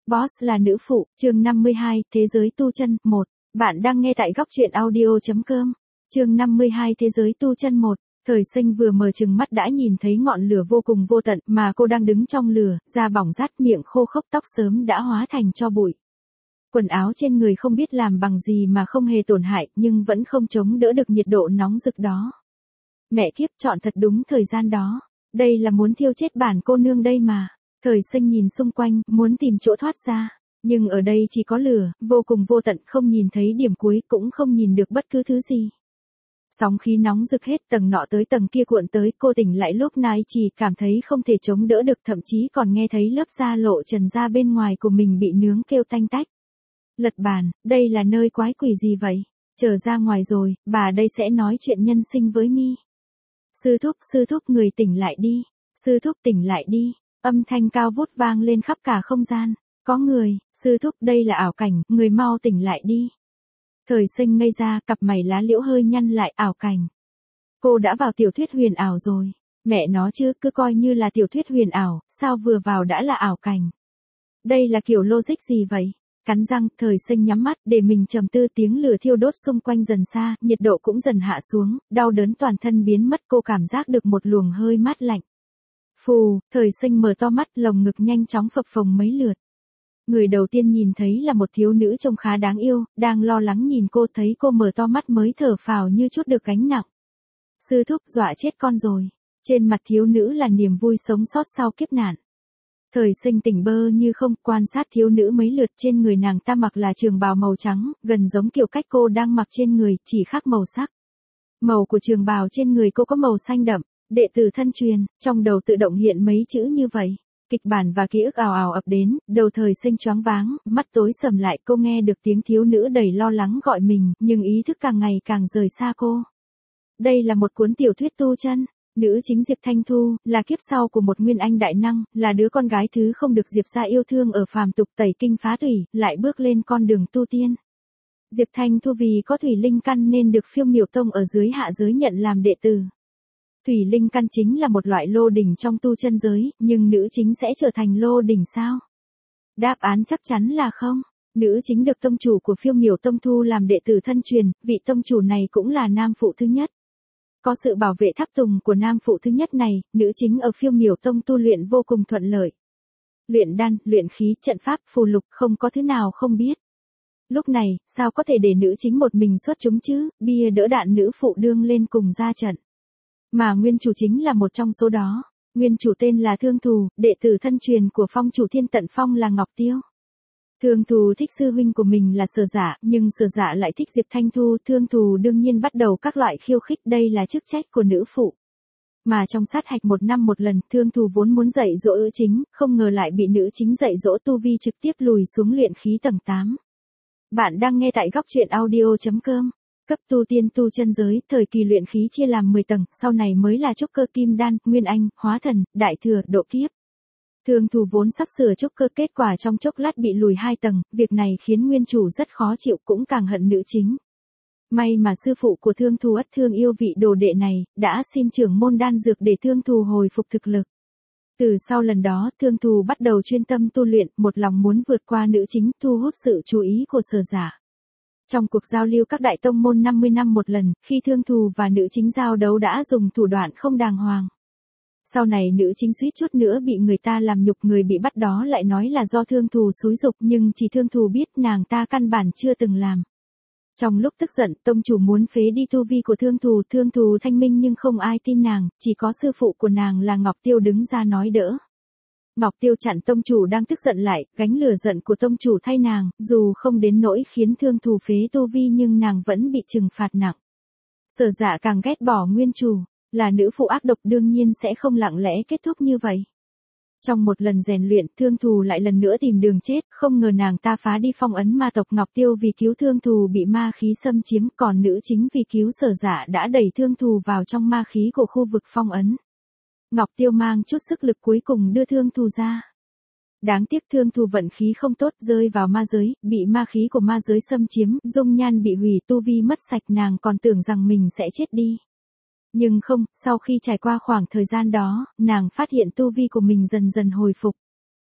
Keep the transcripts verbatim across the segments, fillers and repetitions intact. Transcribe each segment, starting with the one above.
Boss là nữ phụ, chương năm mươi hai, Thế giới tu chân, một. Bạn đang nghe tại góc truyện audio.com. Chương năm mươi hai Thế giới tu chân một. Thời Sinh vừa mở trừng mắt đã nhìn thấy ngọn lửa vô cùng vô tận mà cô đang đứng trong lửa, da bỏng rát, miệng khô khốc, tóc sớm đã hóa thành tro bụi. Quần áo trên người không biết làm bằng gì mà không hề tổn hại nhưng vẫn không chống đỡ được nhiệt độ nóng rực đó. Mẹ kiếp, chọn thật đúng thời gian đó. Đây là muốn thiêu chết bản cô nương đây mà. Thời Sinh nhìn xung quanh, muốn tìm chỗ thoát ra. Nhưng ở đây chỉ có lửa, vô cùng vô tận, không nhìn thấy điểm cuối, cũng không nhìn được bất cứ thứ gì. Sóng khí nóng rực hết tầng nọ tới tầng kia cuộn tới, cô tỉnh lại lúc này chỉ cảm thấy không thể chống đỡ được, thậm chí còn nghe thấy lớp da lộ trần da bên ngoài của mình bị nướng kêu tanh tách. Lật bàn, đây là nơi quái quỷ gì vậy? Trở ra ngoài rồi, bà đây sẽ nói chuyện nhân sinh với mi. Sư thúc, sư thúc, người tỉnh lại đi. Sư thúc tỉnh lại đi. Âm thanh cao vút vang lên khắp cả không gian. Có người, sư thúc, đây là ảo cảnh, người mau tỉnh lại đi. Thời Sinh ngây ra, cặp mày lá liễu hơi nhăn lại. Ảo cảnh. Cô đã vào tiểu thuyết huyền ảo rồi. Mẹ nó chứ, cứ coi như là tiểu thuyết huyền ảo, sao vừa vào đã là ảo cảnh. Đây là kiểu logic gì vậy? Cắn răng, Thời Sinh nhắm mắt để mình trầm tư, tiếng lửa thiêu đốt xung quanh dần xa, nhiệt độ cũng dần hạ xuống, đau đớn toàn thân biến mất, cô cảm giác được một luồng hơi mát lạnh. Phù, Thời Sinh mở to mắt, lồng ngực nhanh chóng phập phồng mấy lượt. Người đầu tiên nhìn thấy là một thiếu nữ trông khá đáng yêu, đang lo lắng nhìn cô, thấy cô mở to mắt mới thở phào như chút được gánh nặng. Sư thúc, dọa chết con rồi. Trên mặt thiếu nữ là niềm vui sống sót sau kiếp nạn. Thời Sinh tỉnh bơ như không, quan sát thiếu nữ mấy lượt, trên người nàng ta mặc là trường bào màu trắng, gần giống kiểu cách cô đang mặc trên người, chỉ khác màu sắc. Màu của trường bào trên người cô có màu xanh đậm, đệ tử thân truyền, trong đầu tự động hiện mấy chữ như vậy. Kịch bản và ký ức ào ào ập đến, đầu Thời Sinh choáng váng, mắt tối sầm lại, cô nghe được tiếng thiếu nữ đầy lo lắng gọi mình, nhưng ý thức càng ngày càng rời xa cô. Đây là một cuốn tiểu thuyết tu chân. Nữ chính Diệp Thanh Thu, là kiếp sau của một nguyên anh đại năng, là đứa con gái thứ không được Diệp gia yêu thương ở phàm tục, tẩy kinh phá thủy, lại bước lên con đường tu tiên. Diệp Thanh Thu vì có thủy linh căn nên được Phiêu Miểu Tông ở dưới hạ giới nhận làm đệ tử. Thủy linh căn chính là một loại lô đỉnh trong tu chân giới, nhưng nữ chính sẽ trở thành lô đỉnh sao? Đáp án chắc chắn là không. Nữ chính được tông chủ của Phiêu Miểu Tông thu làm đệ tử thân truyền, vị tông chủ này cũng là nam phụ thứ nhất. Có sự bảo vệ tháp tùng của nam phụ thứ nhất này, nữ chính ở Phiêu Miểu Tông tu luyện vô cùng thuận lợi. Luyện đan, luyện khí, trận pháp, phù lục, không có thứ nào không biết. Lúc này, sao có thể để nữ chính một mình xuất chúng chứ, bia đỡ đạn nữ phụ đương lên cùng ra trận. Mà nguyên chủ chính là một trong số đó. Nguyên chủ tên là Thương Thù, đệ tử thân truyền của phong chủ Thiên Tận Phong là Ngọc Tiêu. Thương Thù thích sư huynh của mình là Sở Dạ, nhưng Sở Dạ lại thích Diệp Thanh Thu, Thương Thù đương nhiên bắt đầu các loại khiêu khích, đây là chức trách của nữ phụ. Mà trong sát hạch một năm một lần, Thương Thù vốn muốn dạy dỗ nữ chính, không ngờ lại bị nữ chính dạy dỗ tu vi trực tiếp lùi xuống luyện khí tầng tám. Bạn đang nghe tại góc truyện audio.com. Cấp tu tiên tu chân giới, thời kỳ luyện khí chia làm mười tầng, sau này mới là trúc cơ kim đan, nguyên anh, hóa thần, đại thừa, độ kiếp. Thương Thù vốn sắp sửa trúc cơ, kết quả trong chốc lát bị lùi hai tầng, việc này khiến nguyên chủ rất khó chịu, cũng càng hận nữ chính. May mà sư phụ của Thương Thù ất thương yêu vị đồ đệ này, đã xin trưởng môn đan dược để Thương Thù hồi phục thực lực. Từ sau lần đó, Thương Thù bắt đầu chuyên tâm tu luyện, một lòng muốn vượt qua nữ chính, thu hút sự chú ý của Sở Dạ. Trong cuộc giao lưu các đại tông môn năm mươi năm một lần, khi Thương Thù và nữ chính giao đấu đã dùng thủ đoạn không đàng hoàng. Sau này nữ chính suýt chút nữa bị người ta làm nhục, người bị bắt đó lại nói là do Thương Thù xúi giục, nhưng chỉ Thương Thù biết nàng ta căn bản chưa từng làm. Trong lúc tức giận, tông chủ muốn phế đi tu vi của Thương Thù, Thương Thù thanh minh nhưng không ai tin nàng, chỉ có sư phụ của nàng là Ngọc Tiêu đứng ra nói đỡ. Ngọc Tiêu chặn tông chủ đang tức giận lại, gánh lửa giận của tông chủ thay nàng, dù không đến nỗi khiến Thương Thù phế tu vi nhưng nàng vẫn bị trừng phạt nặng. Sở Dạ càng ghét bỏ nguyên chủ, là nữ phụ ác độc đương nhiên sẽ không lặng lẽ kết thúc như vậy. Trong một lần rèn luyện, Thương Thù lại lần nữa tìm đường chết, không ngờ nàng ta phá đi phong ấn ma tộc. Ngọc Tiêu vì cứu Thương Thù bị ma khí xâm chiếm, còn nữ chính vì cứu Sở Dạ đã đẩy Thương Thù vào trong ma khí của khu vực phong ấn. Ngọc Tiêu mang chút sức lực cuối cùng đưa Thương Thù ra. Đáng tiếc Thương Thù vận khí không tốt, rơi vào ma giới, bị ma khí của ma giới xâm chiếm, dung nhan bị hủy, tu vi mất sạch, nàng còn tưởng rằng mình sẽ chết đi. Nhưng không, sau khi trải qua khoảng thời gian đó, nàng phát hiện tu vi của mình dần dần hồi phục.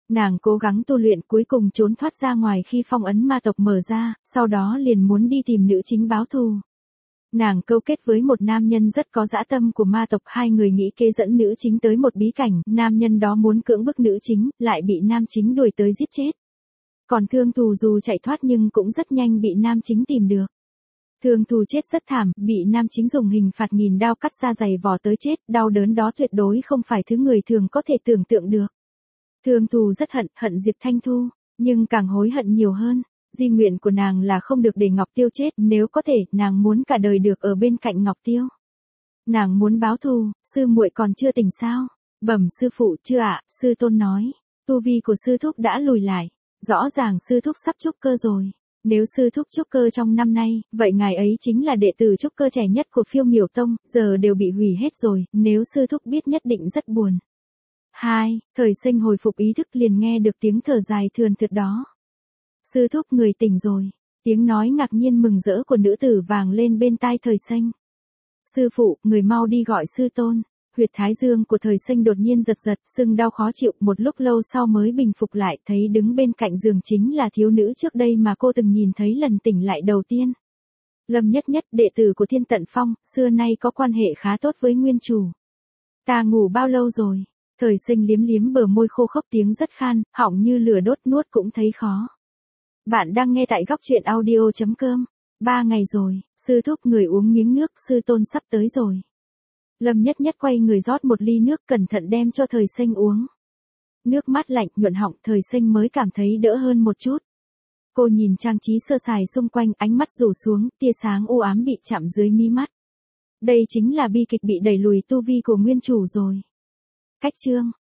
Nàng cố gắng tu luyện cuối cùng trốn thoát ra ngoài khi phong ấn ma tộc mở ra, sau đó liền muốn đi tìm nữ chính báo thù. Nàng câu kết với một nam nhân rất có dã tâm của ma tộc, hai người nghĩ kế dẫn nữ chính tới một bí cảnh, nam nhân đó muốn cưỡng bức nữ chính, lại bị nam chính đuổi tới giết chết. Còn Thương Thù dù chạy thoát nhưng cũng rất nhanh bị nam chính tìm được. Thương Thù chết rất thảm, bị nam chính dùng hình phạt nghìn đao cắt da dày vò tới chết, đau đớn đó tuyệt đối không phải thứ người thường có thể tưởng tượng được. Thương Thù rất hận, hận Diệp Thanh Thu, nhưng càng hối hận nhiều hơn. Di nguyện của nàng là không được để Ngọc Tiêu chết, nếu có thể, nàng muốn cả đời được ở bên cạnh Ngọc Tiêu. Nàng muốn báo thù, sư muội còn chưa tỉnh sao? Bẩm sư phụ, chưa ạ, sư tôn nói. Tu vi của sư thúc đã lùi lại, rõ ràng sư thúc sắp trúc cơ rồi. Nếu sư thúc trúc cơ trong năm nay, vậy ngài ấy chính là đệ tử trúc cơ trẻ nhất của Phiêu Miểu Tông, giờ đều bị hủy hết rồi, nếu sư thúc biết nhất định rất buồn. Hai, Thời Sinh hồi phục ý thức liền nghe được tiếng thở dài thườn thượt đó. Sư thúc người tỉnh rồi, tiếng nói ngạc nhiên mừng rỡ của nữ tử vang lên bên tai Thời Sinh. Sư phụ, người mau đi gọi sư tôn. Huyệt thái dương của Thời Sinh đột nhiên giật giật, sưng đau khó chịu, một lúc lâu sau mới bình phục lại, thấy đứng bên cạnh giường chính là thiếu nữ trước đây mà cô từng nhìn thấy lần tỉnh lại đầu tiên. Lâm Nhất Nhất, đệ tử của Thiên Tận Phong, xưa nay có quan hệ khá tốt với nguyên chủ. Ta ngủ bao lâu rồi? Thời Sinh liếm liếm bờ môi khô khốc, tiếng rất khan, họng như lửa đốt, nuốt cũng thấy khó. Bạn đang nghe tại góc truyện audio chấm com. Ba ngày rồi, sư thúc người uống miếng nước, sư tôn sắp tới rồi. Lâm Nhất Nhất quay người rót một ly nước, cẩn thận đem cho Thời Sinh uống. Nước mát lạnh, nhuận họng, Thời Sinh mới cảm thấy đỡ hơn một chút. Cô nhìn trang trí sơ sài xung quanh, ánh mắt rủ xuống, tia sáng u ám bị chạm dưới mí mắt. Đây chính là bi kịch bị đẩy lùi tu vi của nguyên chủ rồi. Cách chương